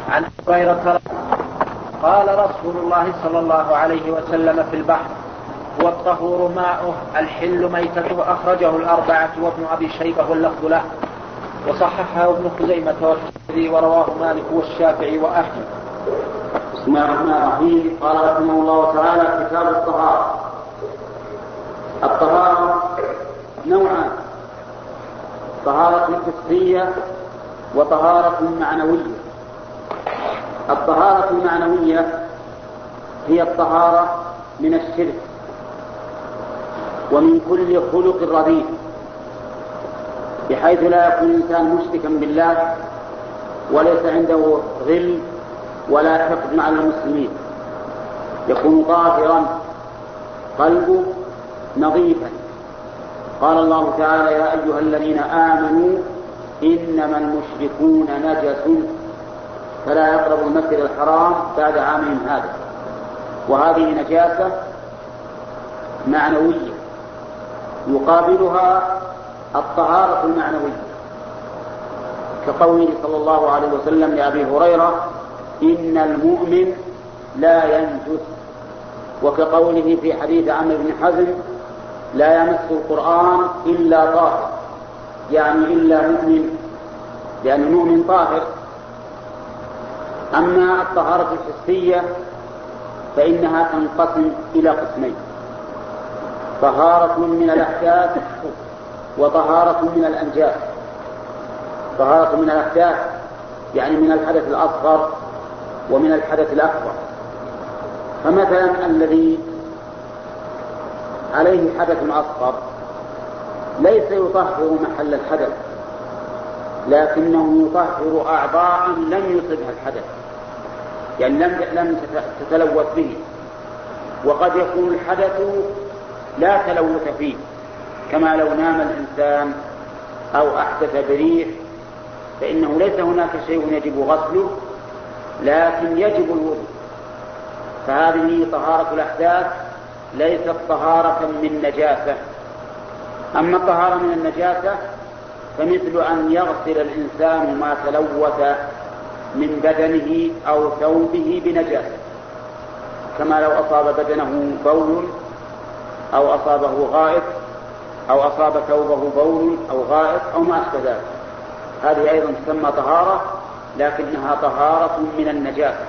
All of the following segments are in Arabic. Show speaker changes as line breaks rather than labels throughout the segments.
عن هريرة قال رسول الله صلى الله عليه وسلم في البحر: هو الطهور ماؤه الحل ميتته. أخرجه الأربعة وابن أبي شيبة واللفظ له، وصححه ابن خزيمة والترمذي، ورواه مالك والشافعي وأحمد.
بسم الله الرحمن الرحيم. قال رحمه الله تعالى: كتاب الطهارة. الطهارة نوعان: طهارة حسية وطهارة معنوية. الطهارة المعنوية هي الطهارة من الشرك ومن كل خلق رديء، بحيث لا يكون الإنسان مشركا بالله وليس عنده غل ولا حقد على المسلمين، يكون طاهرا قلبه نظيفا. قال الله تعالى: يا أيها الذين آمنوا إنما المشركون نجس فلا يقربوا المسجد الحرام بعد عامهم هذا. وهذه نجاسة معنوية يقابلها الطهارة المعنوية، كقوله صلى الله عليه وسلم لأبي هريرة: إن المؤمن لا ينجس، وكقوله في حديث عمرو بن حزم: لا يمس القرآن إلا طاهر، يعني إلا مؤمن، لأن المؤمن طاهر. أما الطهارة الحسية فإنها تنقسم إلى قسمين: طهارة من الأحداث وطهارة من الأنجاس. طهارة من الأحداث يعني من الحدث الأصغر ومن الحدث الأكبر. فمثلا الذي عليه حدث أصغر ليس يطهر محل الحدث، لكنه يطهر أعضاء لم يصبها الحدث، يعني لم تتلوث به. وقد يكون الحدث لا تلوث فيه، كما لو نام الإنسان أو أحدث بريح، فإنه ليس هناك شيء يجب غسله لكن يجب الوضوء. فهذه طهارة الأحداث ليست طهارة من نجاسة. أما الطهارة من النجاسة فمثل أن يغسل الإنسان ما تلوث من بدنه أو ثوبه بنجاسة، كما لو أصاب بدنه بول أو أصابه غائط أو أصاب ثوبه بول أو غائط أو ما أشبه ذلك. هذه أيضا تسمى طهارة، لكنها طهارة من النجاسة.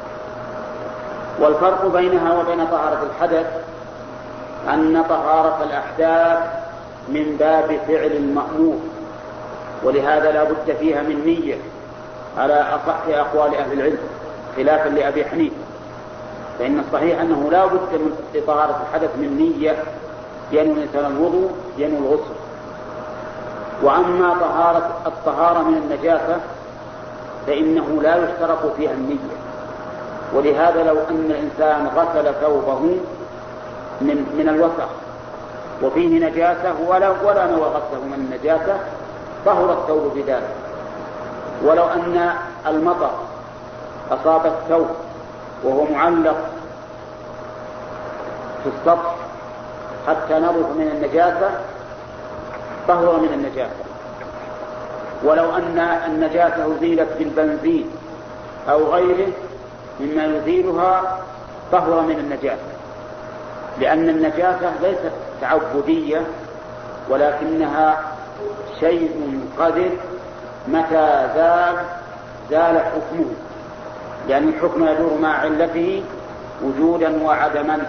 والفرق بينها وبين طهارة الحدث أن طهارة الأحداث من باب فعل المأمور، ولهذا لا بد فيها من نية على أصح أقوال أهل العلم، خلافا لأبي حنيفة، فإن الصحيح أنه لا بد من طهارة الحدث من نية، ينوي الإنسان الوضوء ينوي الغسل. وأما الطهارة من النجاسة فإنه لا يشترط فيها النية. ولهذا لو أن الإنسان غسل ثوبه من الوسخ وفيه نجاسة ولا نوى غسله من النجاسة طهر الثوب بذلك. ولو أن المطر أصاب الثوب وهو معلق في السطح حتى نظف من النجاسة طهر من النجاسة. ولو أن النجاسة أزيلت بالبنزين أو غيره مما يزيلها طهر من النجاسة، لأن النجاسة ليست تعبدية ولكنها شيء قذر متى زال حكمه، لأن الحكم يدور مع علته وجودا وعدما.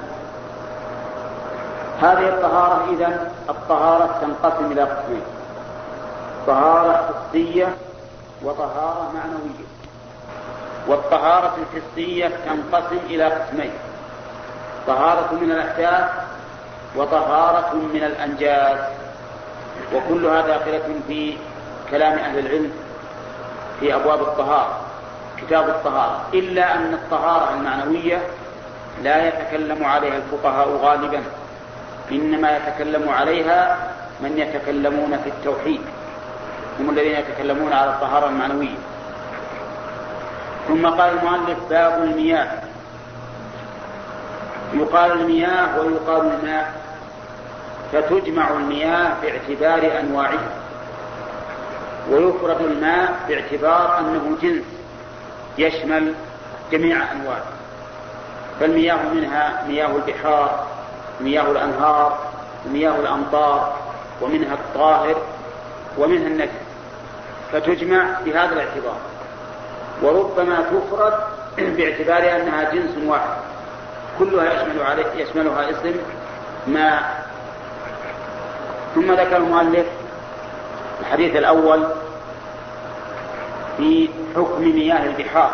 هذه الطهارة إذن الطهارة تنقسم إلى قسمين: طهارة حسية وطهارة معنوية. والطهارة الحسية تنقسم إلى قسمين: طهارة من الأحداث وطهارة من الأنجاس. وكلها داخلة في كلام أهل العلم في أبواب الطهارة، كتاب الطهارة، إلا أن الطهارة المعنوية لا يتكلم عليها الفقهاء غالبا، إنما يتكلم عليها من يتكلمون في التوحيد، هم الذين يتكلمون على الطهارة المعنوية. ثم قال المؤلف: باب المياه. يقال المياه ويقال الماء، فتجمع المياه باعتبار أنواعها، ويفرد الماء باعتبار أنه جنس يشمل جميع أنواع، فالمياه منها مياه البحار، مياه الأنهار، ومياه الأمطار، ومنها الطاهر ومنها النجس، فتجمع بهذا الاعتبار. وربما تفرد باعتبار أنها جنس واحد كلها يشملها اسم ماء. ثم ذكر المؤلف الحديث الأول في حكم مياه البحار.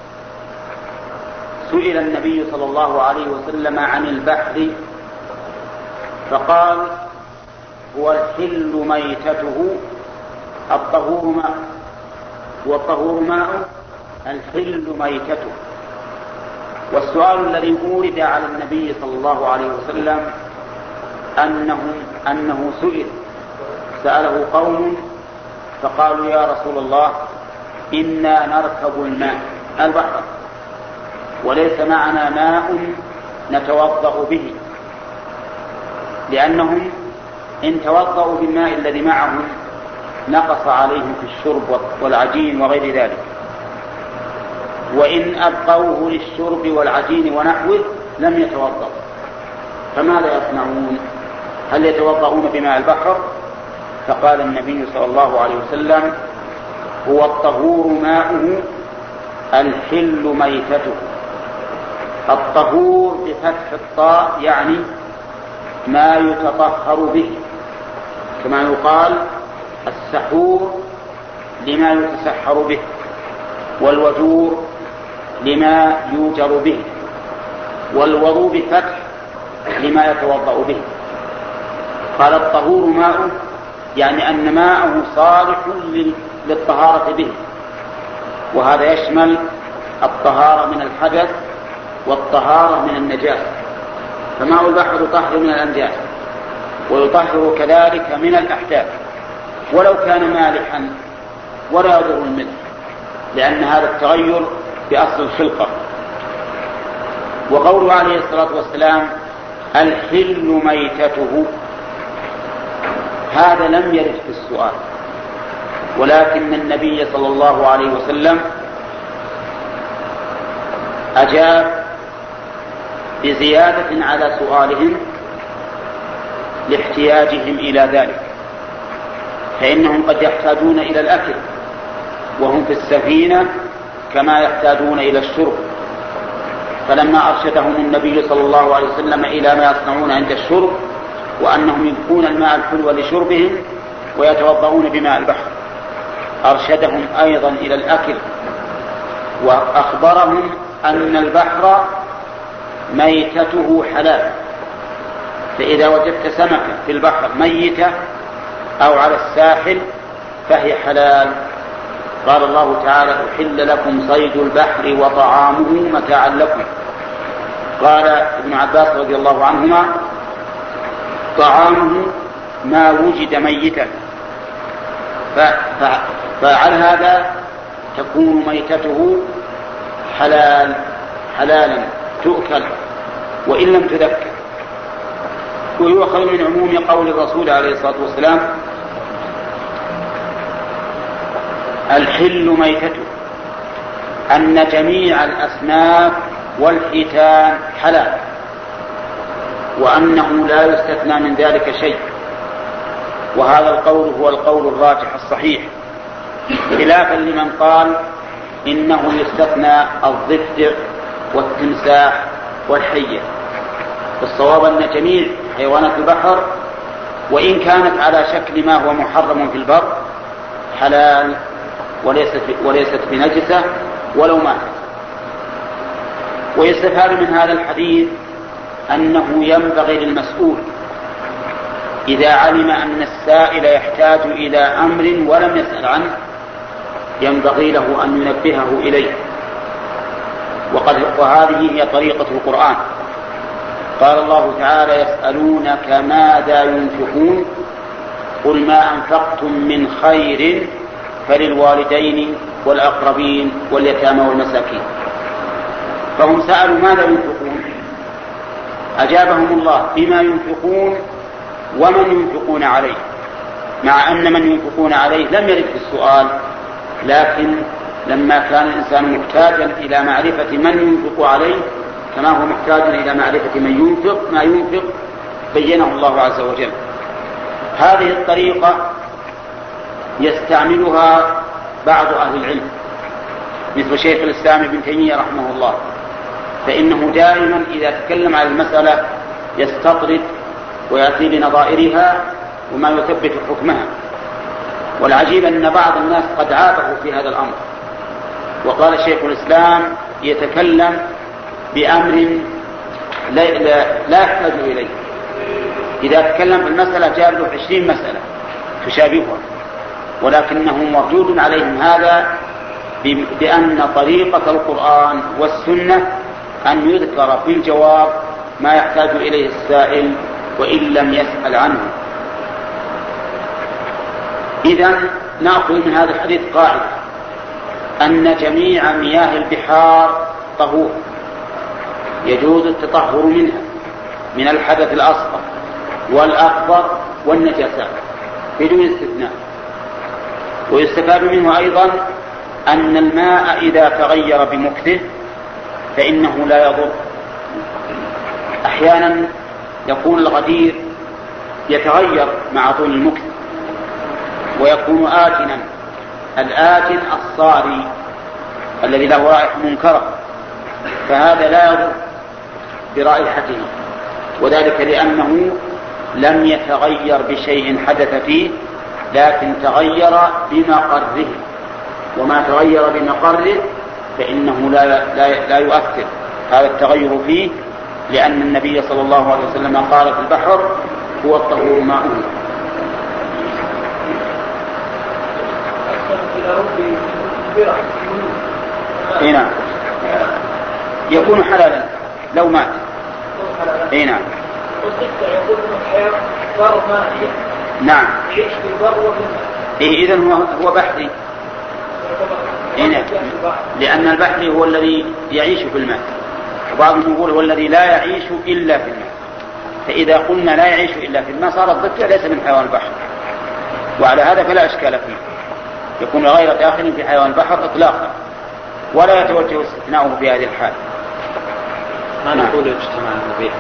سئل النبي صلى الله عليه وسلم عن البحر فقال: هو الحل ميتته الطهور ماء، والطهور ماء الحل ميتته. والسؤال الذي أورد على النبي صلى الله عليه وسلم أنه سأله قوم فقالوا: يا رسول الله، إنا نركب الماء البحر وليس معنا ماء نتوضأ به، لأنهم إن توضأوا بالماء الذي معهم نقص عليهم في الشرب والعجين وغير ذلك، وإن أبقوه للشرب والعجين ونحوه لم يتوضأوا، فماذا يصنعون؟ هل يتوضؤون بماء البحر؟ فقال النبي صلى الله عليه وسلم: هو الطهور ماؤه الحل ميتته. الطهور بفتح الطاء يعني ما يتطهر به، كما يقال السحور لما يتسحر به، والوجور لما يوجر به، والوضوء بفتح لما يتوضأ به. قال الطهور ماؤه يعني أن ماءه صالح للطهارة به، وهذا يشمل الطهارة من الحدث والطهارة من النجاسة. فماء البحر يطهر من الأنجاس ويطهر كذلك من الأحداث ولو كان مالحا ولا يضر الملح، لأن هذا التغير بأصل الخلقة. وقوله عليه الصلاة والسلام: الحل ميتته، هذا لم يرد في السؤال، ولكن النبي صلى الله عليه وسلم أجاب بزيادة على سؤالهم لاحتياجهم إلى ذلك، فإنهم قد يحتاجون إلى الأكل وهم في السفينة كما يحتاجون إلى الشرب، فلما أرشدهم النبي صلى الله عليه وسلم إلى ما يصنعون عند الشرب وأنهم يبقون الماء الحلو لشربهم ويتوضؤون بماء البحر، أرشدهم أيضا إلى الأكل وأخبرهم أن البحر ميتته حلال، فإذا وجدت سمكة في البحر ميتة أو على الساحل فهي حلال. قال الله تعالى: أحل لكم صيد البحر وطعامه متاعا لكم. قال ابن عباس رضي الله عنهما: طعامه ما وجد ميتا، فعلى هذا تكون ميتته حلالا تؤكل وإن لم تذكر. ويؤخذ من عموم قول الرسول عليه الصلاة والسلام: الحل ميتته، أن جميع الأسماك والحيتان حلال، وأنه لا يستثنى من ذلك شيء. وهذا القول هو القول الراجح الصحيح، خلافا لمن قال إنه يستثنى الضفدع والتمساح والحية. الصواب أن جميع حيوانات البحر وإن كانت على شكل ما هو محرم في البر حلال وليست بنجسة ولو ماتت. ويستفاد من هذا الحديث أنه ينبغي للمسؤول إذا علم أن السائل يحتاج إلى أمر ولم يسأل عنه ينبغي له أن ينبهه إليه، وهذه هي طريقة القرآن. قال الله تعالى: يسألونك ماذا ينفقون قل ما أنفقتم من خير فللوالدين والأقربين واليتامى والمساكين. فهم سألوا ماذا ينفقون، أجابهم الله بما ينفقون ومن ينفقون عليه، مع أن من ينفقون عليه لم يرد في السؤال، لكن لما كان الإنسان محتاجا إلى معرفة من ينفق عليه كما هو محتاج إلى معرفة من ينفق ما ينفق بينه الله عز وجل. هذه الطريقة يستعملها بعض أهل العلم مثل شيخ الإسلام ابن تيمية رحمه الله، فإنه دائما إذا تكلم عن المسألة يستطرد ويأتي بنظائرها وما يثبت حكمها. والعجيب أن بعض الناس قد عابه في هذا الأمر، وقال شيخ الإسلام يتكلم بأمر لا يحتاج إليه. إذا تكلم في المسألة جاب له 20 مسألة تشابهها، ولكنه مردود عليهم هذا بأن طريقة القرآن والسنة أن يذكر في الجواب ما يحتاج إليه السائل وإن لم يسأل عنه. إذن نأخذ من هذا الحديث قاعدة أن جميع مياه البحار طهور يجوز التطهر منها من الحدث الأصغر والأكبر والنجاسات بدون استثناء. ويستفاد منه أيضا أن الماء إذا تغير بمكثه فإنه لا يضر. أحيانا يكون الغدير يتغير مع طول المكث ويكون آتنا، الآتن الصاري الذي له رائحة منكرة، فهذا لا يضر برائحته، وذلك لأنه لم يتغير بشيء حدث فيه لكن تغير بمقره، وما تغير بمقره فإنه لا يؤثر هذا التغير فيه، لأن النبي صلى الله عليه وسلم قال في البحر هو الطهور ماؤه. هنا يكون حلالا لو مات. هنا نعم. إذن هو بحري. هنا لأن البحري هو الذي يعيش في الماء، وبعضهم يقول هو الذي لا يعيش إلا في الماء، فإذا قلنا لا يعيش إلا في الماء صار الضفدع ليس من حيوان البحر، وعلى هذا فلا إشكال فيه، يكون غير داخل في حيوان البحر إطلاقا ولا يتوجه استثناؤه في هذه الحال.
ما نقول اجتماع النبي،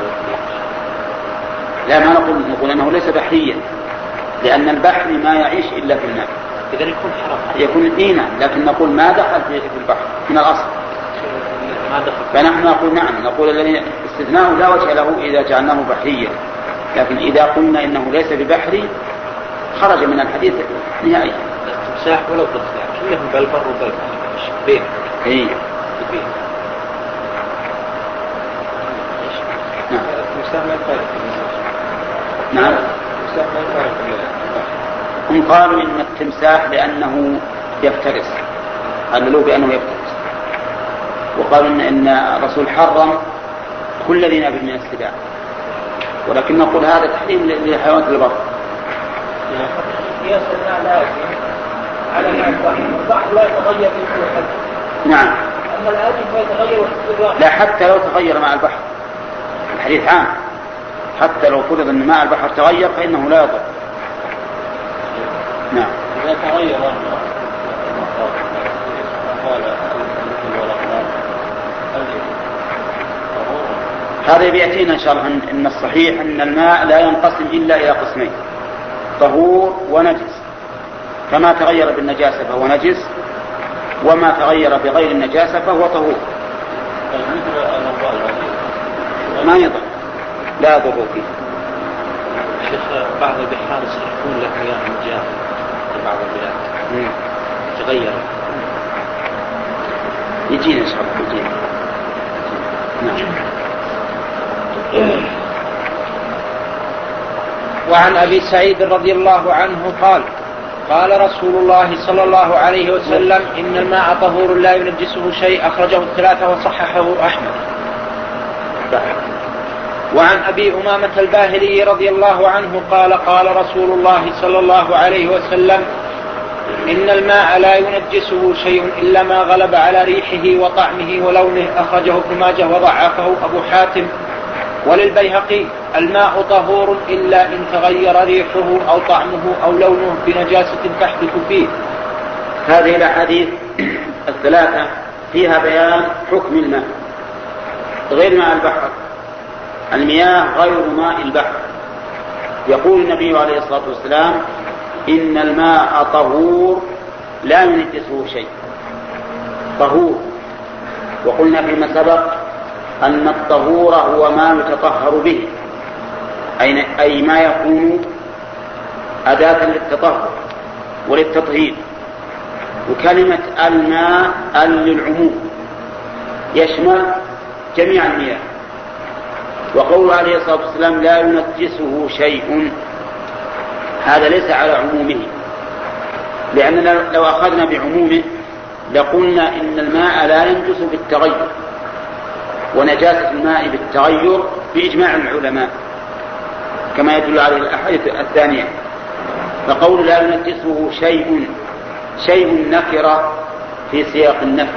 لا ما نقول أنه ليس بحريا، لأن البحر ما يعيش إلا في الماء.
إذا يكون حرام،
يكون إينا، لكن نقول ما دخل في البحر من الأصل. فنحن نقول نعم، نقول الذي استثناء لا وجه له إذا جعلناه بحريا، لكن إذا قلنا إنه ليس ببحري خرج من الحديث نهائيا.
التمساح ولو بالضبط كلهم بالبر وبالبحر بين.
إيه. نعم.
التمساح ما يفارق.
نعم.
التمساح ما يفارق.
هم قالوا إن التمساح لأنه يفترس، قالوا بأنه يفترس، وقالوا إن الرسول حرم كل ذي ناب من السباع، ولكن نقول هذا تحريم لحيوانات البر.
على البحر لا يتغير في الحد.
نعم.
أما الآتي فيتغير في
لا، حتى لو تغير مع البحر، الحديث عام، حتى لو فرض أن ماء البحر تغير فإنه لا يضر. نعم.
إذا تغير
هذا بيأتينا إن شاء الله أن الصحيح أن الماء لا ينقسم إلا إلى قسمين، طهور ونجس، فما تغير بالنجاسة فهو نجس، وما تغير بغير النجاسة فهو طهور. ما يضر، لا يضر فيه.
شيخ بعض البحار يصرفون لك مياه مجارة في بعض البلاد تغير،
يجينا إن شاء الله يجينا. نعم.
وعن أبي سعيد رضي الله عنه قال قال رسول الله صلى الله عليه وسلم إن الماء طهور لا ينجسه شيء، أخرجه الثلاثة وصححه أحمد. وعن أبي أمامة الباهلي رضي الله عنه قال قال رسول الله صلى الله عليه وسلم إن الماء لا ينجسه شيء إلا ما غلب على ريحه وطعمه ولونه، أخرجه ابن ماجه وضعفه أبو حاتم. وللبيهقي الماء طهور إلا إن تغير ريحه أو طعمه أو لونه بنجاسة تحدث فيه.
هذه الأحاديث الثلاثة فيها بيان حكم الماء غير ماء البحر. المياه غير ماء البحر. يقول النبي عليه الصلاة والسلام: إن الماء طهور لا ينجسه شيء. طهور. وقلنا فيما سبق أن الطهور هو ما يتطهر به، أي ما يكون أداة للتطهر وللتطهير. وكلمة الماء للعموم يشمل جميع المياه. وقول عليه الصلاة والسلام: لا ينجسه شيء، هذا ليس على عمومه، لأننا لو أخذنا بعمومه لقلنا إن الماء لا ينجس بالتغير، ونجاسة الماء بالتغير بإجماع العلماء كما يدل عليه الأحاديث الثانية. فقول لا ينجسه شيء نكرة في سياق النفي،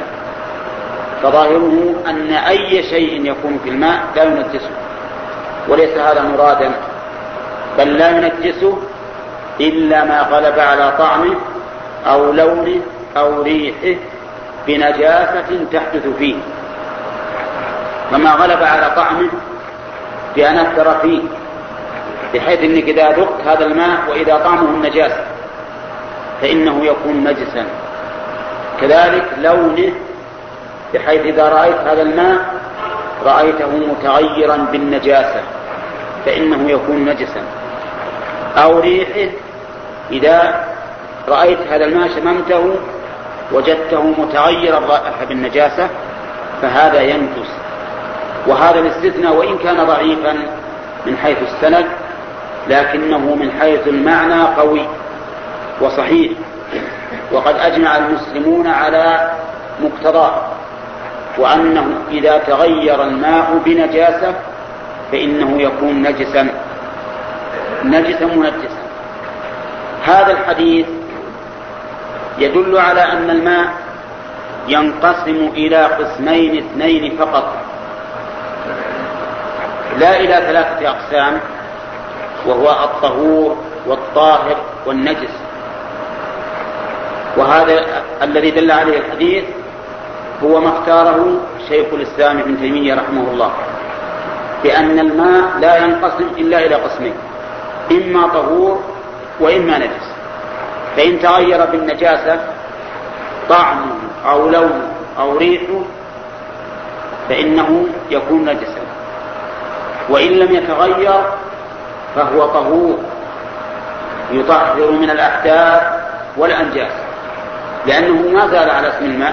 فظاهره أن أي شيء يكون في الماء لا ينجسه، وليس هذا مرادا، بل لا ينجسه إلا ما غلب على طعمه أو لونه أو ريحه بنجاسة تحدث فيه. فما غلب على طعمه بأن أثر فيه، بحيث أنك إذا ذقت هذا الماء وإذا طعمه النجاسة فإنه يكون نجسا. كذلك لونه، بحيث إذا رأيت هذا الماء رأيته متغيرا بالنجاسة فإنه يكون نجسا. أو ريحه، إذا رأيت هذا الماء شممته وجدته متغيرا الرائحة بالنجاسة فهذا ينجس. وهذا الاستثناء وإن كان ضعيفا من حيث السند لكنه من حيث المعنى قوي وصحيح، وقد أجمع المسلمون على مقتضاه، وأنه إذا تغير الماء بنجاسة فإنه يكون نجسا منجسا. هذا الحديث يدل على أن الماء ينقسم إلى قسمين اثنين فقط، لا إلى 3 أقسام، وهو الطهور والطاهر والنجس. وهذا الذي دل عليه الحديث هو ما اختاره شيخ الإسلام ابن تيمية رحمه الله، بأن الماء لا ينقسم إلا إلى قسمين: إما طهور وإما نجس. فإن تغير بالنجاسة طعمه أو لونه أو ريحه فإنه يكون نجسا، وإن لم يتغير فهو طهور يطهر من الأحداث والأنجاس، لأنه ما زال على اسم الماء.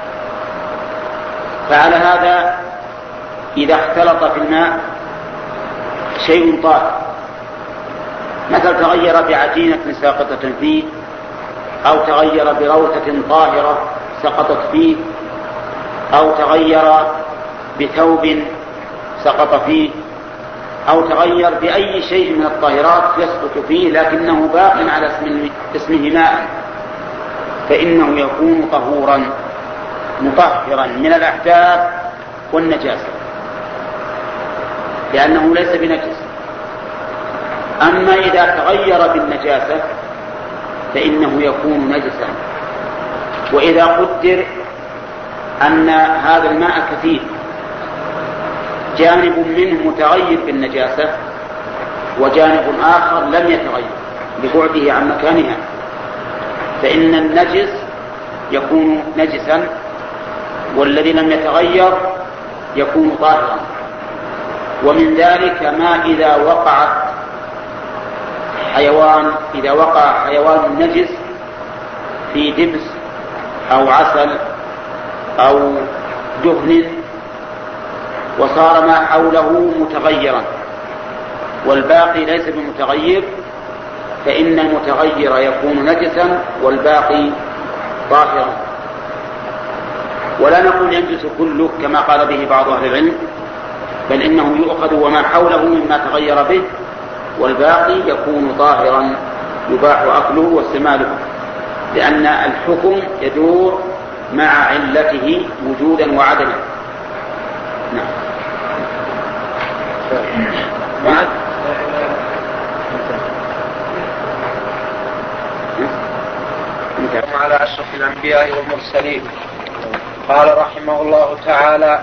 فعلى هذا إذا اختلط في الماء شيء طاهر، مثل تغير بعجينة ساقطة فيه، أو تغير بروثة طاهرة سقطت فيه، أو تغير بثوب سقط فيه، أو تغير بأي شيء من الطاهرات يسقط فيه لكنه باق على اسمه ماء، فإنه يكون طهورا مطهرا من الأحداث والنجاسة، لأنه ليس بنجس. أما إذا تغير بالنجاسة فإنه يكون نجسا. وإذا قدر أن هذا الماء كثير، جانب منه متغير بالنجاسة وجانب آخر لم يتغير لبعده عن مكانها، فإن النجس يكون نجسا والذي لم يتغير يكون طاهرا. ومن ذلك ما إذا وقع حيوان نجس في دبس أو عسل أو دهن وصار ما حوله متغيرا والباقي ليس بمتغير، فإن المتغير يكون نجسا والباقي طاهرا. ولا نقول ينجس كله كما قال به بعض أهل العلم، بل إنه يؤخذ وما حوله مما تغير به والباقي يكون طاهرا يباح أكله واستعماله، لأن الحكم يدور مع علته وجودا وعدما. نعم. بعد انتهى.
والسلام على أشرف الأنبياء والمرسلين. قال رحمه الله تعالى: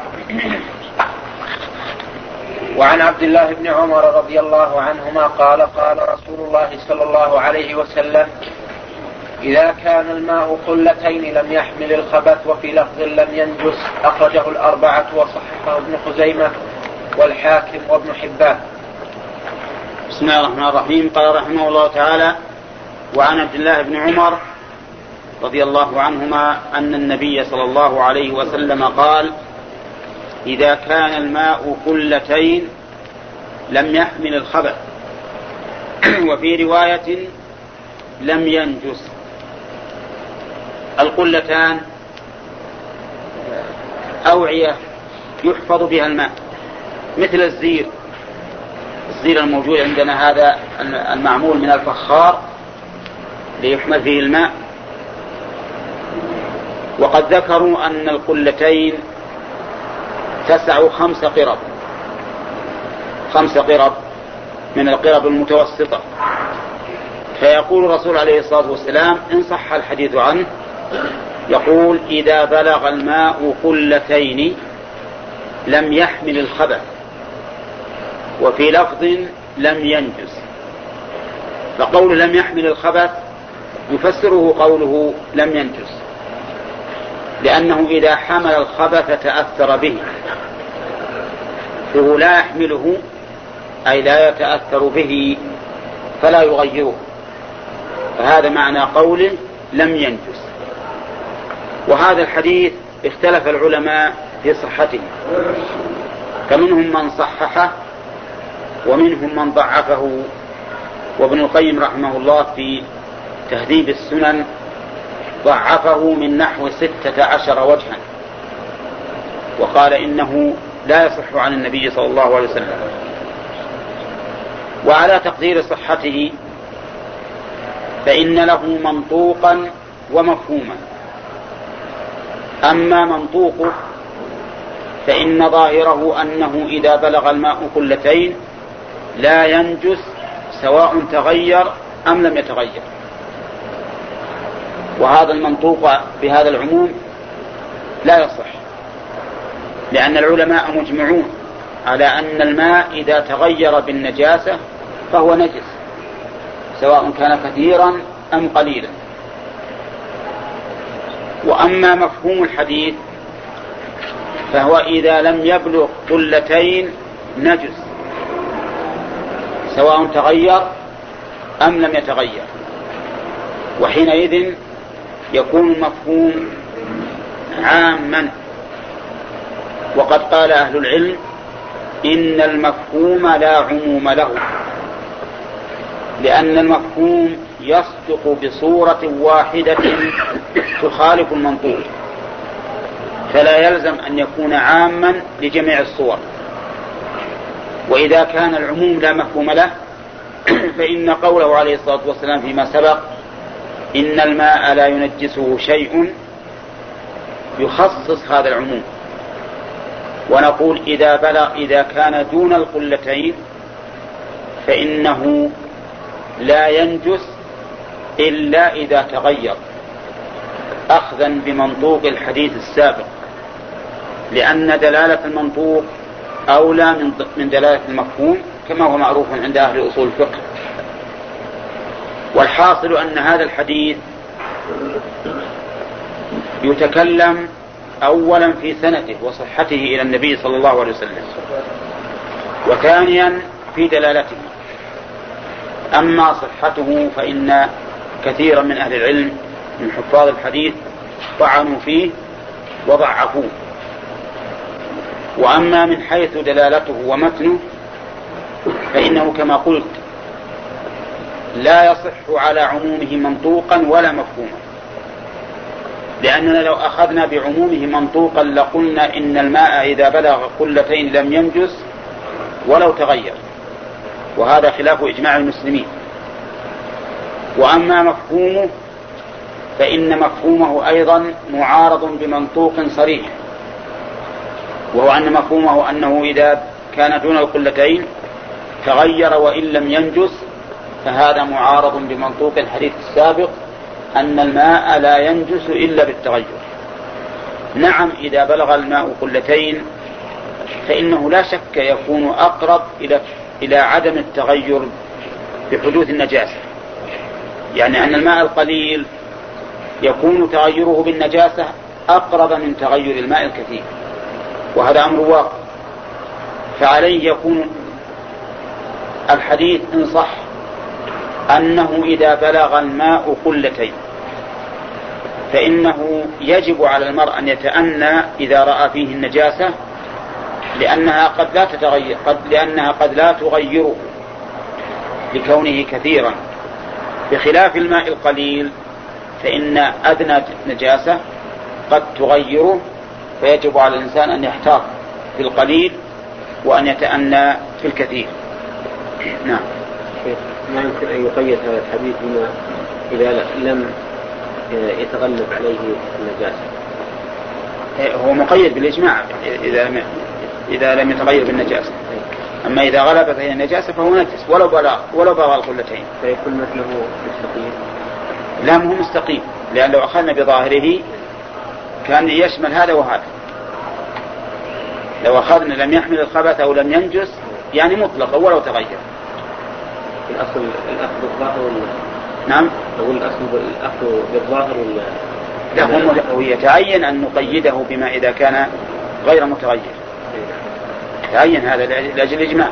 وعن عبد الله بن عمر رضي الله عنهما قال: قال رسول الله صلى الله عليه وسلم: إذا كان الماء قلتين لم يحمل الخبث، وفي لفظ لم ينجس. أخرجه الأربعة وصححه ابن خزيمة والحاكم وابن حبان.
بسم الله الرحمن الرحيم. قال رحمه الله تعالى: وعن عبد الله بن عمر رضي الله عنهما أن النبي صلى الله عليه وسلم قال: إذا كان الماء قلتين لم يحمل الخبث، وفي رواية لم ينجس. القلتان أوعية يحفظ بها الماء، مثل الزير الموجود عندنا، هذا المعمول من الفخار ليحمل فيه الماء. وقد ذكروا أن القلتين تسع 5 قرب، 5 قرب من القرب المتوسطة. فيقول الرسول عليه الصلاة والسلام إن صح الحديث عنه، يقول: إذا بلغ الماء قلتين لم يحمل الخبث، وفي لفظ لم ينجس. فقول لم يحمل الخبث يفسره قوله لم ينجس، لأنه إذا حمل الخبث تأثر به، فهو لا يحمله أي لا يتأثر به فلا يغيره. فهذا معنى قوله لم ينجس. وهذا الحديث اختلف العلماء في صحته، فمنهم من صححه ومنهم من ضعفه. وابن القيم رحمه الله في تهذيب السنن ضعفه من نحو 16 وجها، وقال إنه لا يصح عن النبي صلى الله عليه وسلم. وعلى تقدير صحته فإن له منطوقا ومفهوما. أما منطوقه فإن ظاهره أنه إذا بلغ الماء قلتين لا ينجس، سواء تغير أم لم يتغير. وهذا المنطوق بهذا العموم لا يصح، لأن العلماء مجمعون على أن الماء إذا تغير بالنجاسة فهو نجس، سواء كان كثيرا أم قليلا. وأما مفهوم الحديث فهو إذا لم يبلغ قلتين نجس، سواء تغير أم لم يتغير. وحينئذ يكون المفهوم عاما. وقد قال أهل العلم إن المفهوم لا عموم له، لأن المفهوم يصدق بصورة واحدة تخالف المنطوق، فلا يلزم أن يكون عاما لجميع الصور. وإذا كان العموم لا مفهوم له فإن قوله عليه الصلاة والسلام فيما سبق إن الماء لا ينجسه شيء يخصص هذا العموم. ونقول إذا كان دون القلتين فإنه لا ينجس إلا إذا تغير، أخذا بمنطوق الحديث السابق، لأن دلالة المنطوق أولى من دلالة المفهوم، كما هو معروف عند أهل أصول الفقه. والحاصل أن هذا الحديث يتكلم أولا في سنده وصحته إلى النبي صلى الله عليه وسلم، وثانيا في دلالته. أما صحته فإن كثيرا من أهل العلم من حفاظ الحديث طعنوا فيه وضعفوه. وأما من حيث دلالته ومتنه فإنه كما قلت لا يصح على عمومه منطوقا ولا مفهوما، لأننا لو أخذنا بعمومه منطوقا لقلنا إن الماء إذا بلغ قلتين لم ينجس ولو تغير، وهذا خلاف إجماع المسلمين. وأما مفهومه فإن مفهومه أيضا معارض بمنطوق صريح، وهو أن مفهومه أنه إذا كان دون القلتين تغير وإن لم ينجس، فهذا معارض بمنطوق الحديث السابق أن الماء لا ينجس إلا بالتغير. نعم إذا بلغ الماء قلتين فإنه لا شك يكون أقرب إلى عدم التغير بحدوث النجاسة، يعني أن الماء القليل يكون تغيره بالنجاسة أقرب من تغير الماء الكثير، وهذا أمر واقع. فعليه يكون الحديث إن صح أنه إذا بلغ الماء قلتين فإنه يجب على المرء أن يتأنى إذا رأى فيه النجاسة، لأنها قد لا تتغير، لأنها قد لا تغيره لكونه كثيرا، بخلاف الماء القليل فإن أدنى نجاسة قد تغيره، فيجب على الإنسان أن يحتاط في القليل وأن يتأنى في الكثير. نعم.
ما يمكن أن يقيد هذا الحديث بما إذا لم يتغلب عليه النجاسة؟
هو مقيد بالإجماع إذا لم يتغير بالنجاسة، أما إذا غلبت هي النجاسة فهو نجس ولو بلغ القلتين.
فيكون مثله مستقيم؟
لا، مو مستقيم، لأن لو أخذنا بظاهره كان يشمل هذا وهذا. لو أخذنا لم يحمل الخبث أو لم ينجس يعني مطلقا ولو تغير.
الأصل الأخذ بالظاهر ولا؟
نعم.
أقول الأخذ بالظاهر ولا؟
لا، هو يتعين أن نقيده بما إذا كان غير متغير، يتعين هذا لأجل الإجماع.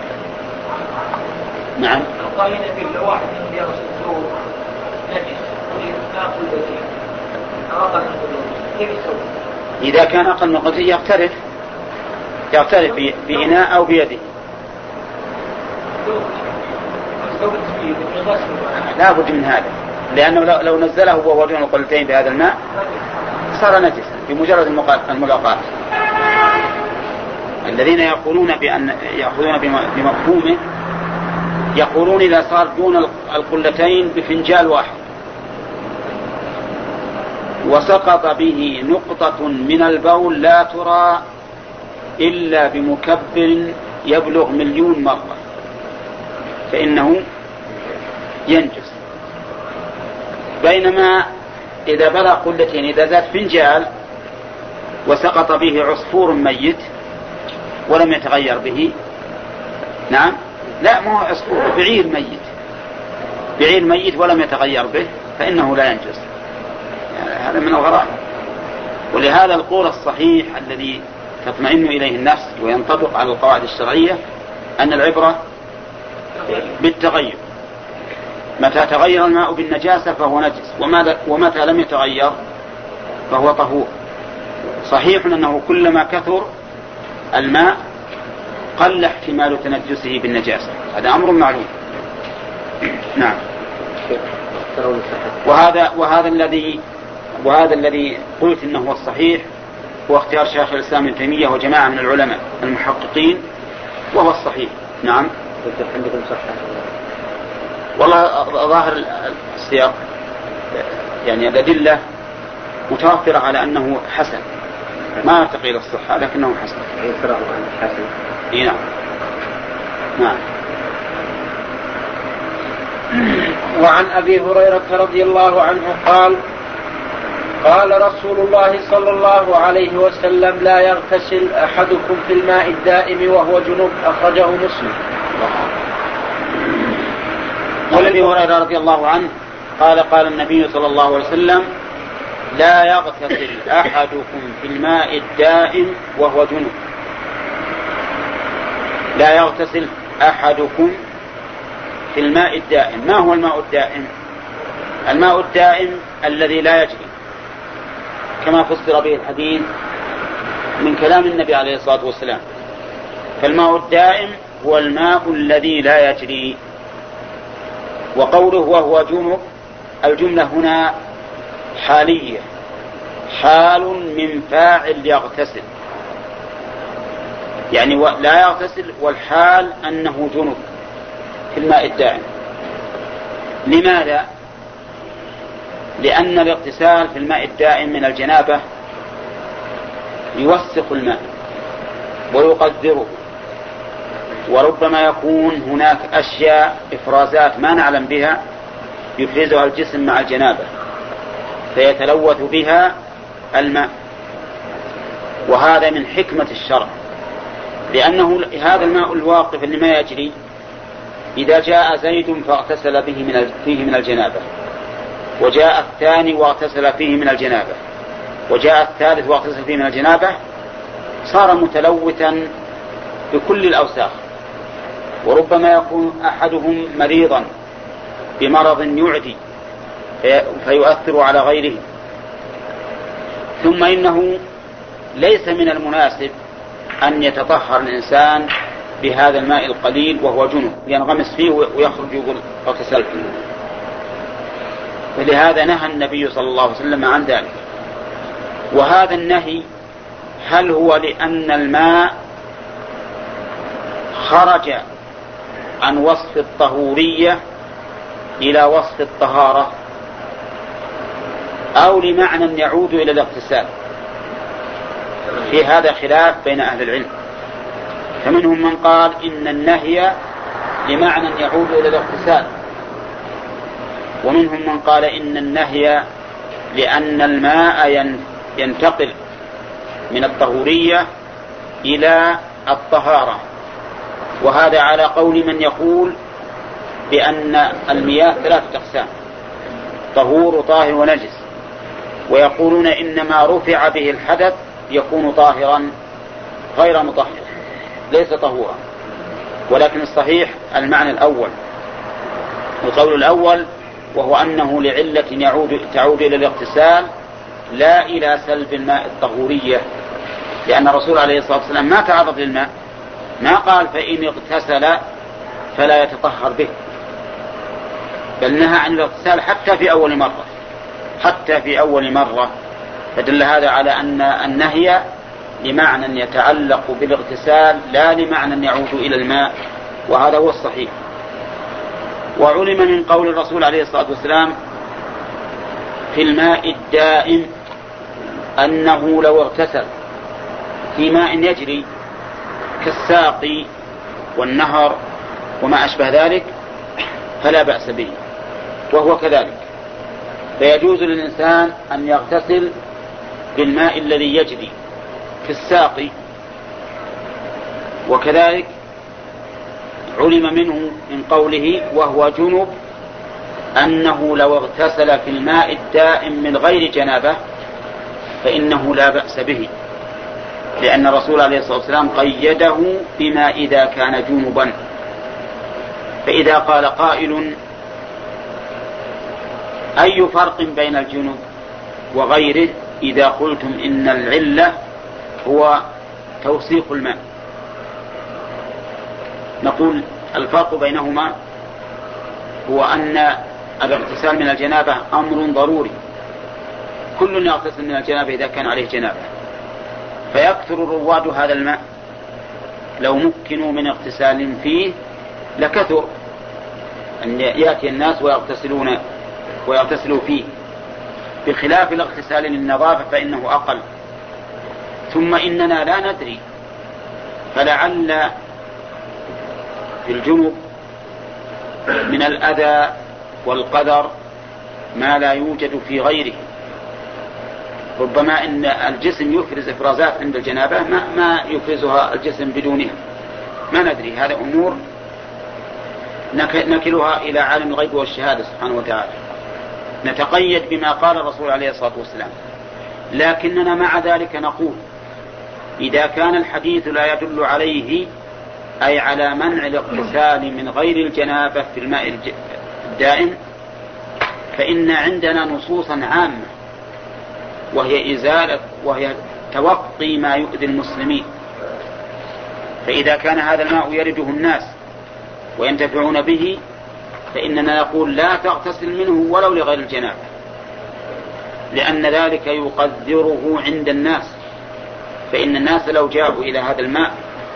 نعم.
القائد في الواحد من يغسل نجس ويأكل بكير أقل من قلتين كيف يسوي؟
إذا كان أقل من قلتين يغترف بإناء أو بيده. لا بد من هذا، لأنه لو نزله وهو دون القلتين بهذا الماء صار نجسا بمجرد الملاقاة. الذين يقولون بمفهومه يقولون إذا صار دون القلتين بفنجال واحد وسقط به نقطة من البول لا ترى إلا بمكبر يبلغ 1,000,000 مرة فإنه ينجس. بينما إذا بلغ قلتين، إذا زاد فنجال وسقط به عصفور ميت ولم يتغير به، نعم، لا مو عصفور، بعير ميت ولم يتغير به فإنه لا ينجس. يعني هذا من الغرائب. ولهذا القول الصحيح الذي تطمئن إليه النفس وينطبق على القواعد الشرعية أن العبرة بالتغير. متى تغير الماء بالنجاسة فهو نجس، ومتى لم يتغير فهو طهور. صحيح أنه كلما كثر الماء قل احتمال تنجسه بالنجاسة، هذا أمر معلوم. نعم. وهذا الذي قلت إنه هو الصحيح هو اختيار شيخ الإسلام ابن تيمية وجماعة من العلماء المحققين، وهو الصحيح. نعم.
عندكم صحة؟
والله ظاهر السياق يعني الأدلة متوفرة على أنه حسن، ما يرتقي إلى الصحة لكنه حسن.
يقرأ عن الحسن.
نعم. نعم.
وعن أبي هريرة رضي الله عنه قال: قال رسول الله صلى الله عليه وسلم: لا يغتسل أحدكم في الماء الدائم وهو جنوب. أخرجه مسلم.
وأبي هريرة رضي الله عنه قال النبي صلى الله عليه وسلم: لا يغتسل أحدكم في الماء الدائم وهو جنوب. لا يغتسل أحدكم في الماء الدائم. ما هو الماء الدائم؟ الماء الدائم الذي لا يجري، كما فسر به الحديث من كلام النبي عليه الصلاة والسلام. فالماء الدائم هو الماء الذي لا يجري. وقوله وهو جنب، الجملة هنا حالية، حال من فاعل يغتسل، يعني لا يغتسل والحال أنه جنب في الماء الدائم. لماذا؟ لأن الاغتسال في الماء الدائم من الجنابة يوسخ الماء ويقدره، وربما يكون هناك أشياء إفرازات ما نعلم بها يفرزها الجسم مع الجنابة، فيتلوث بها الماء. وهذا من حكمة الشرع، لأنه هذا الماء الواقف اللي ما يجري إذا جاء زيد فاغتسل فيه من الجنابة، وجاء الثاني واغتسل فيه من الجنابة، وجاء الثالث واغتسل فيه من الجنابة، صار متلوثا بكل الأوساخ. وربما يكون أحدهم مريضا بمرض يعدي فيؤثر على غيره. ثم إنه ليس من المناسب أن يتطهر الإنسان بهذا الماء القليل وهو جنب، ينغمس فيه ويخرج يقول اغتسلت. فلهذا نهى النبي صلى الله عليه وسلم عن ذلك. وهذا النهي هل هو لأن الماء خرج عن وصف الطهورية إلى وصف الطهارة، أو لمعنى يعود إلى الاغتسال؟ في هذا خلاف بين أهل العلم، فمنهم من قال إن النهي لمعنى يعود إلى الاغتسال، ومنهم من قال إن النهي لأن الماء ينتقل من الطهورية إلى الطهارة. وهذا على قول من يقول بأن المياه 3 أقسام: طهور وطاهر ونجس، ويقولون إنما رفع به الحدث يكون طاهرا غير مطهر ليس طهورا. ولكن الصحيح المعنى الأول، القول الأول، وهو أنه لعلة تعود إلى الاغتسال لا إلى سلب الماء الطهورية، لأن الرسول عليه الصلاة والسلام ما تعرض للماء، ما قال فإن اغتسل فلا يتطهر به، بل نهى عن الاغتسال حتى في أول مرة، فدل هذا على أن النهي لمعنى يتعلق بالاغتسال لا لمعنى يعود إلى الماء، وهذا هو الصحيح. وعلم من قول الرسول عليه الصلاة والسلام في الماء الدائم أنه لو اغتسل في ماء يجري كالساقي والنهر وما أشبه ذلك فلا بأس به، وهو كذلك. فيجوز للإنسان أن يغتسل بالماء الذي يجري في الساقي. وكذلك علم منه من قوله وهو جنب أنه لو اغتسل في الماء الدائم من غير جنابة فإنه لا بأس به، لأن الرسول عليه الصلاة والسلام قيده بما إذا كان جنبا. فإذا قال قائل أي فرق بين الجنب وغيره إذا قلتم إن العلة هو توسيق الماء؟ نقول الفرق بينهما هو أن الاغتسال من الجنابة أمر ضروري، كل يغتسل من الجنابة إذا كان عليه جنابة، فيكثر رواد هذا الماء، لو مكنوا من اغتسال فيه لكثر أن يأتي الناس ويغتسلوا فيه، بخلاف الاغتسال للنظافة فإنه أقل. ثم إننا لا ندري، فلعل في الجنب من الأذى والقدر ما لا يوجد في غيره، ربما أن الجسم يفرز إفرازات عند الجنابة ما يفرزها الجسم بدونها، ما ندري. هذا أمور نكلها إلى عالم الغيب والشهادة سبحانه وتعالى، نتقيد بما قال الرسول عليه الصلاة والسلام. لكننا مع ذلك نقول إذا كان الحديث لا يدل عليه، أي على منع الاغتسال من غير الجنابة في الماء الدائم، فإن عندنا نصوصا عامة وهي توقي ما يؤذي المسلمين. فإذا كان هذا الماء يرده الناس وينتفعون به فإننا نقول لا تغتسل منه ولو لغير الجنابة، لأن ذلك يقدره عند الناس. فإن الناس لو جاءوا إلى هذا الماء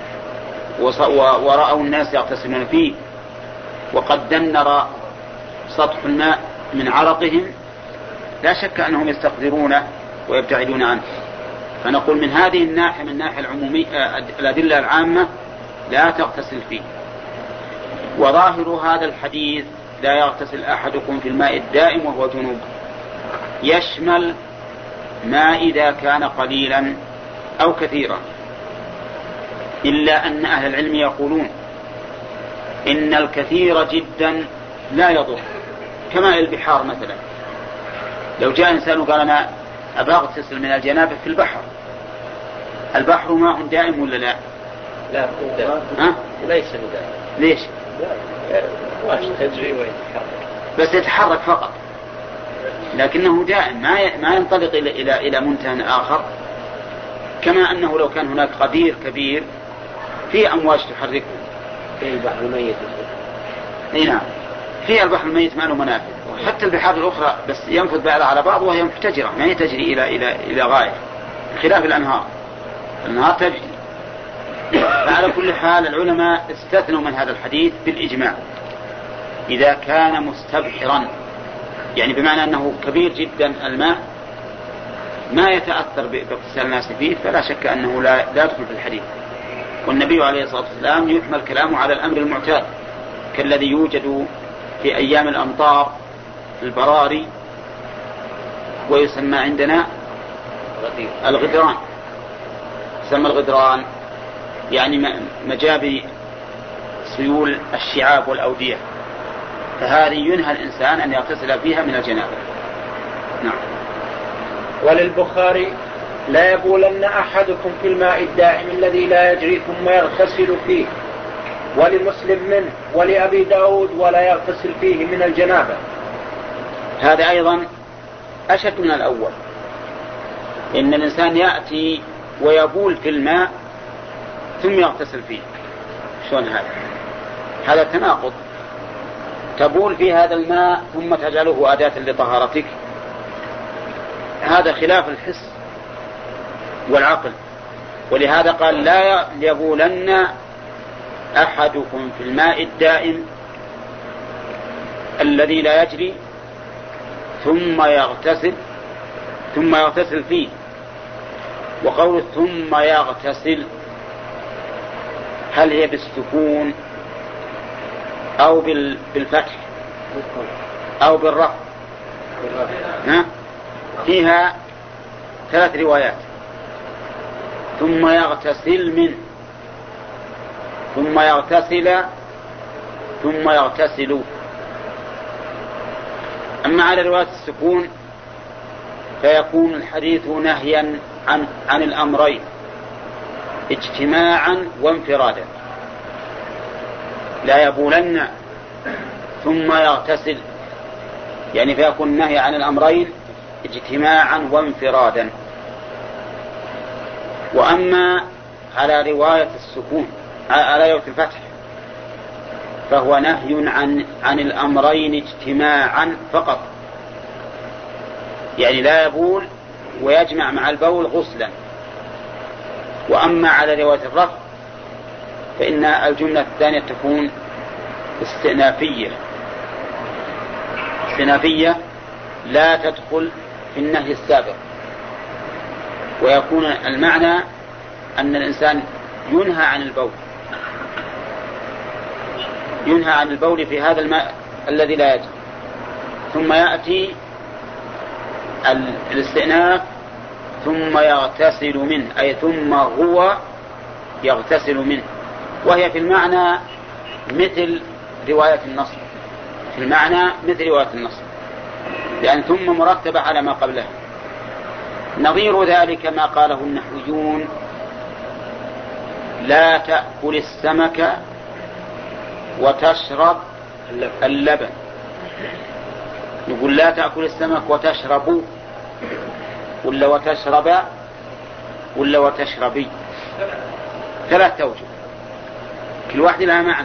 ورأوا الناس يغتسلون فيه وقد دنر سطح الماء من عرقهم لا شك أنهم يستقدرونه ويبتعدون عنه. فنقول من هذه الناحية، من ناحية العمومية الأدلة العامة لا تغتسل فيه. وظاهر هذا الحديث لا يغتسل أحدكم في الماء الدائم وهو جنوب، يشمل ما إذا كان قليلا أو كثيرا، إلا أن أهل العلم يقولون إن الكثير جدا لا يضر، كماء البحار مثلا. لو جاء إنسان وقال أنا أبغى أغتسل من الجنابة في البحر، البحر ماء دائم ولا لا؟
لا دائم. ليس دائم.
ليش؟
تجري ويتحرك،
بس يتحرك فقط، لكنه دائم ما ينطلق إلى منتهى آخر. كما أنه لو كان هناك قدير كبير في أمواج تحركه.
في البحر الميت.
نعم، في البحر الميت ما له منافذ، وحتى البحار الأخرى بس ينفذ بعضها على بعض وهي محتجرة، ما هي تجري إلى غاية، خلاف الأنهار تجري. فعلى كل حال العلماء استثنوا من هذا الحديث بالإجماع إذا كان مستبحرا، يعني بمعنى أنه كبير جدا الماء ما يتأثر باغتسال الناس فيه، فلا شك أنه لا يدخل في الحديث. والنبي عليه الصلاة والسلام يحمل كلامه على الأمر المعتاد كالذي يوجد في أيام الأمطار في البراري ويسمى عندنا الغدران. يسمى الغدران يعني مجابي سيول الشعاب والأودية، فهذه ينهى الإنسان أن يغتسل فيها من الجنابة. نعم.
وللبخاري لا يبولن أحدكم في الماء الدائم الذي لا يجري ثم يغتسل فيه، ولمسلم منه، ولأبي داود ولا يغتسل فيه من الجنابة.
هذا أيضا أشد من الأول، إن الإنسان يأتي ويبول في الماء ثم يغتسل فيه. شلون هذا تناقض. تبول في هذا الماء ثم تجعله أداة لطهارتك، هذا خلاف الحس والعقل. ولهذا قال لا يبولن أحدكم في الماء الدائم الذي لا يجري ثم يغتسل فيه. وقول ثم يغتسل هل هي بالسكون أو بالفتح أو بالرفع؟ فيها 3 روايات. ثم يغتسل منه، ثم يغتسل، ثم يغتسل. أما على رواية السكون فيكون الحديث نهيا عن الأمرين اجتماعا وانفرادا. لا يبولن ثم يغتسل، يعني فيكون النهي عن الأمرين اجتماعا وانفرادا. وأما على رواية السكون على رواية الفتح فهو نهي عن الأمرين اجتماعا فقط، يعني لا يبول ويجمع مع البول غسلا. وأما على رواية الرفع فإن الجملة الثانية تكون استئنافية لا تدخل في النهي السابق، ويكون المعنى أن الإنسان ينهى عن البول في هذا الماء الذي لا يجري، ثم يأتي الاستئناف ثم يغتسل منه، أي ثم هو يغتسل منه. وهي في المعنى مثل رواية النص، لأن ثم مرتبة على ما قبلها. نظير ذلك ما قاله النحويون لا تأكل السمك وتشرب اللبن. نقول لا تأكل السمك وتشرب ولا وتشرب ولا وتشربي، 3 أوجه كل واحد لها معنى.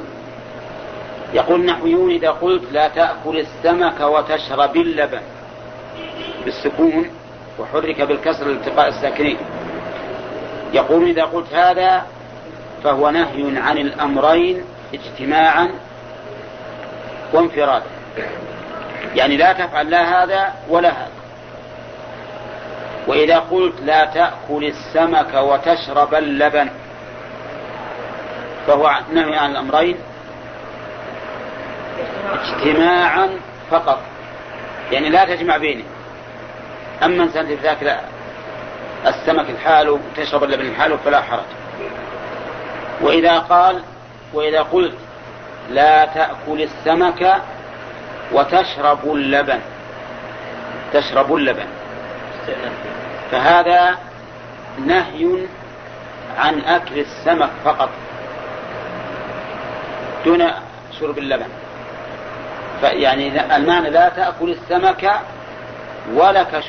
يقول النحويون إذا قلت لا تأكل السمك وتشرب اللبن بالسكون وحرك بالكسر لالتقاء الساكنين، يقول إذا قلت هذا فهو نهي عن الأمرين اجتماعا وانفرادا، يعني لا تفعل لا هذا ولا هذا. وإذا قلت لا تأكل السمك وتشرب اللبن فهو نهي عن الأمرين اجتماعا فقط، يعني لا تجمع بينه، أما إنسان ذاك السمك الحال تشرب اللبن الحال فلا حرج. وإذا قلت لا تأكل السمك وتشرب اللبن فهذا نهي عن أكل السمك فقط دون شرب اللبن. يعني المعنى لا تأكل السمك ولك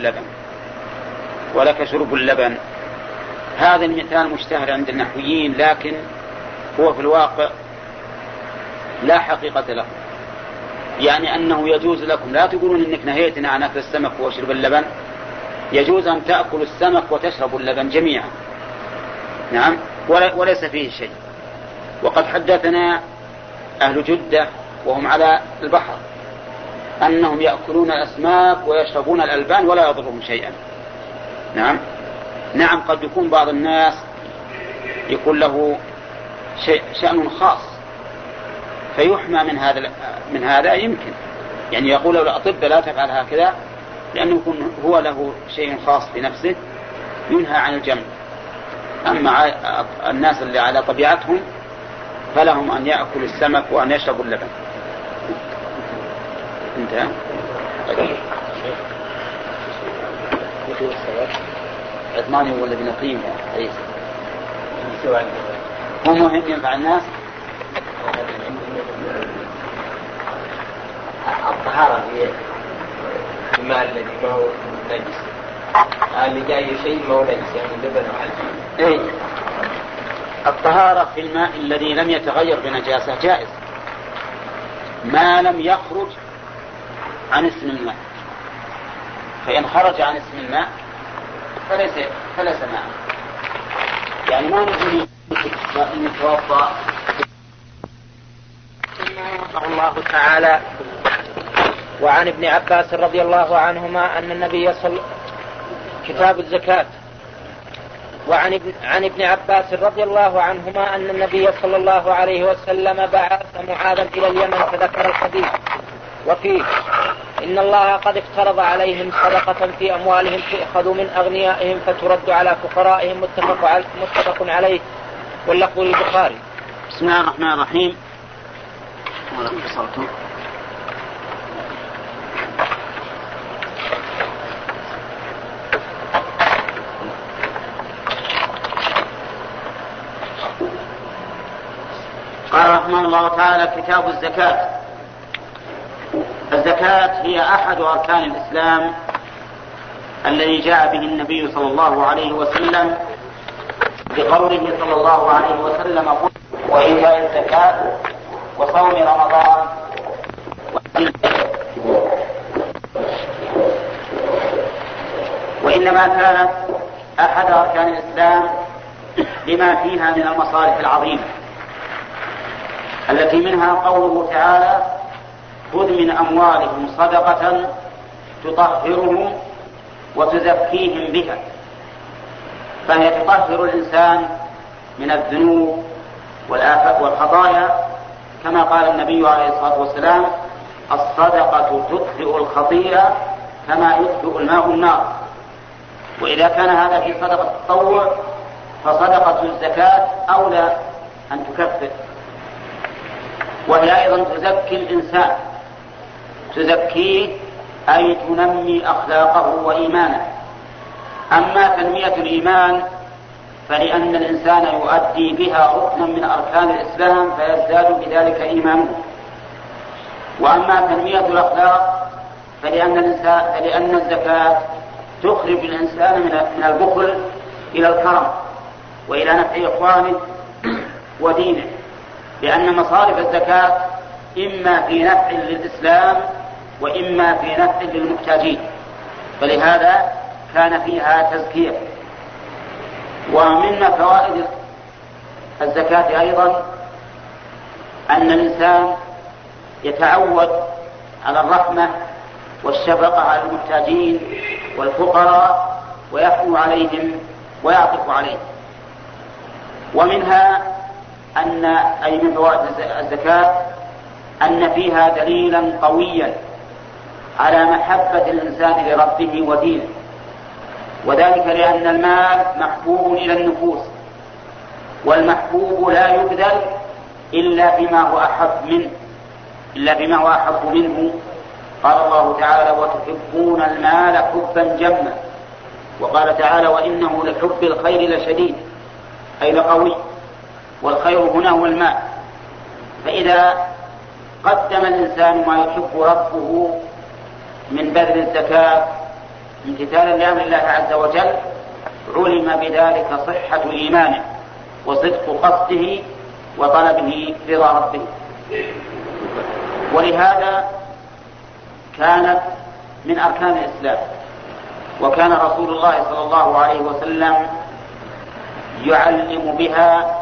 شرب اللبن. هذا المثال مشتهر عند النحويين، لكن هو في الواقع لا حقيقة له. يعني أنه يجوز لكم، لا تقولون إنك نهيتنا عن أكل السمك وشرب اللبن، يجوز أن تأكل السمك وتشرب اللبن جميعا. نعم، وليس فيه شيء. وقد حدثنا أهل جدة وهم على البحر أنهم يأكلون الأسماك ويشربون الألبان ولا يضرهم شيئا. نعم، قد يكون بعض الناس يكون له شأن خاص فيحمى من هذا يمكن، يعني يقول الأطباء لا تفعل هكذا، لأنه يكون هو له شيء خاص بنفسه ينهى عن الجمع. أما الناس اللي على طبيعتهم فلهم أن يأكلوا السمك وأن يشربوا اللبن. انتهى. عثماني هو الذي نقيم حديث هو مهم ينفع الناس.
الطهارة هي الماء الذي ما هو نجس، اللي جاي شيء ما هو نجس، يعني لبن وحليب.
إيه، الطهارة في الماء الذي لم يتغير بنجاسة جائز ما لم يخرج عن اسم الماء، فإن خرج عن اسم الماء فليس ماء. يعني ما نقول نتوضأ.
رحمه الله تعالى. وعن ابن عباس رضي الله عنهما أن النبي كتاب الزكاة. وعن ابن عباس رضي الله عنهما أن النبي صلى الله عليه وسلم بعث معاذا إلى اليمن فذكر الحديث وفيه إن الله قد افترض عليهم صدقة في أموالهم تؤخذ من أغنيائهم فترد على فقرائهم متفق عليه واللفظ للبخاري.
بسم الله الرحمن الرحيم. قال رحمه الله تعالى: كتاب الزكاة. الزكاة هي أحد أركان الإسلام الذي جاء به النبي صلى الله عليه وسلم بقوله صلى الله عليه وسلم: وإيتاء الزكاة وصوم رمضان. وإنما كانت أحد أركان الإسلام لما فيها من المصالح العظيمة التي منها قوله تعالى: خذ من أموالهم صدقة تطهرهم وتزكيهم بها. فهي تطهر الإنسان من الذنوب والآفات والخطايا، كما قال النبي عليه الصلاة والسلام: الصدقة تطفئ الخطيئة كما يطفئ الماء النار. وإذا كان هذا في صدقة التطوع فصدقة الزكاة أولى أن تكفر، وهي أيضا تزكي الإنسان، تزكيه أي تنمي أخلاقه وإيمانه. أما تنمية الإيمان فلأن الإنسان يؤدي بها ركنا من أركان الإسلام فيزداد بذلك إيمانه. وأما تنمية الأخلاق فلأن الزكاة تخرج الإنسان من البخل إلى الكرم وإلى نفع إخوانه ودينه، لأن مصارف الزكاة إما في نفع للإسلام وإما في نفع للمحتاجين، فلهذا كان فيها تزكية. ومن فوائد الزكاة أيضا أن الإنسان يتعود على الرحمة والشفقة على المحتاجين والفقراء ويحنو عليهم ويعطف عليهم. ومنها أي من فوائد الزكاة أن فيها دليلا قويا على محبة الإنسان لربه ودينه، وذلك لأن المال محبوب إلى النفوس، والمحبوب لا يبذل إلا بما هو أحب منه. قال الله تعالى: وتحبون المال حبا جما. وقال تعالى: وإنه لحب الخير لشديد، أي لقوي، والخير هنا هو المال. فإذا قدم الإنسان ما يحب ربه من بذل الزكاة امتثالا لأمر الله عز وجل، علم بذلك صحة إيمانه وصدق قصده وطلبه رضا ربه. ولهذا كانت من أركان الإسلام، وكان رسول الله صلى الله عليه وسلم يعلم بها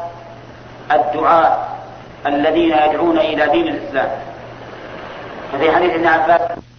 الدعاة الذين يدعون إلى دين الإسلام. ففي حديث ابن عباس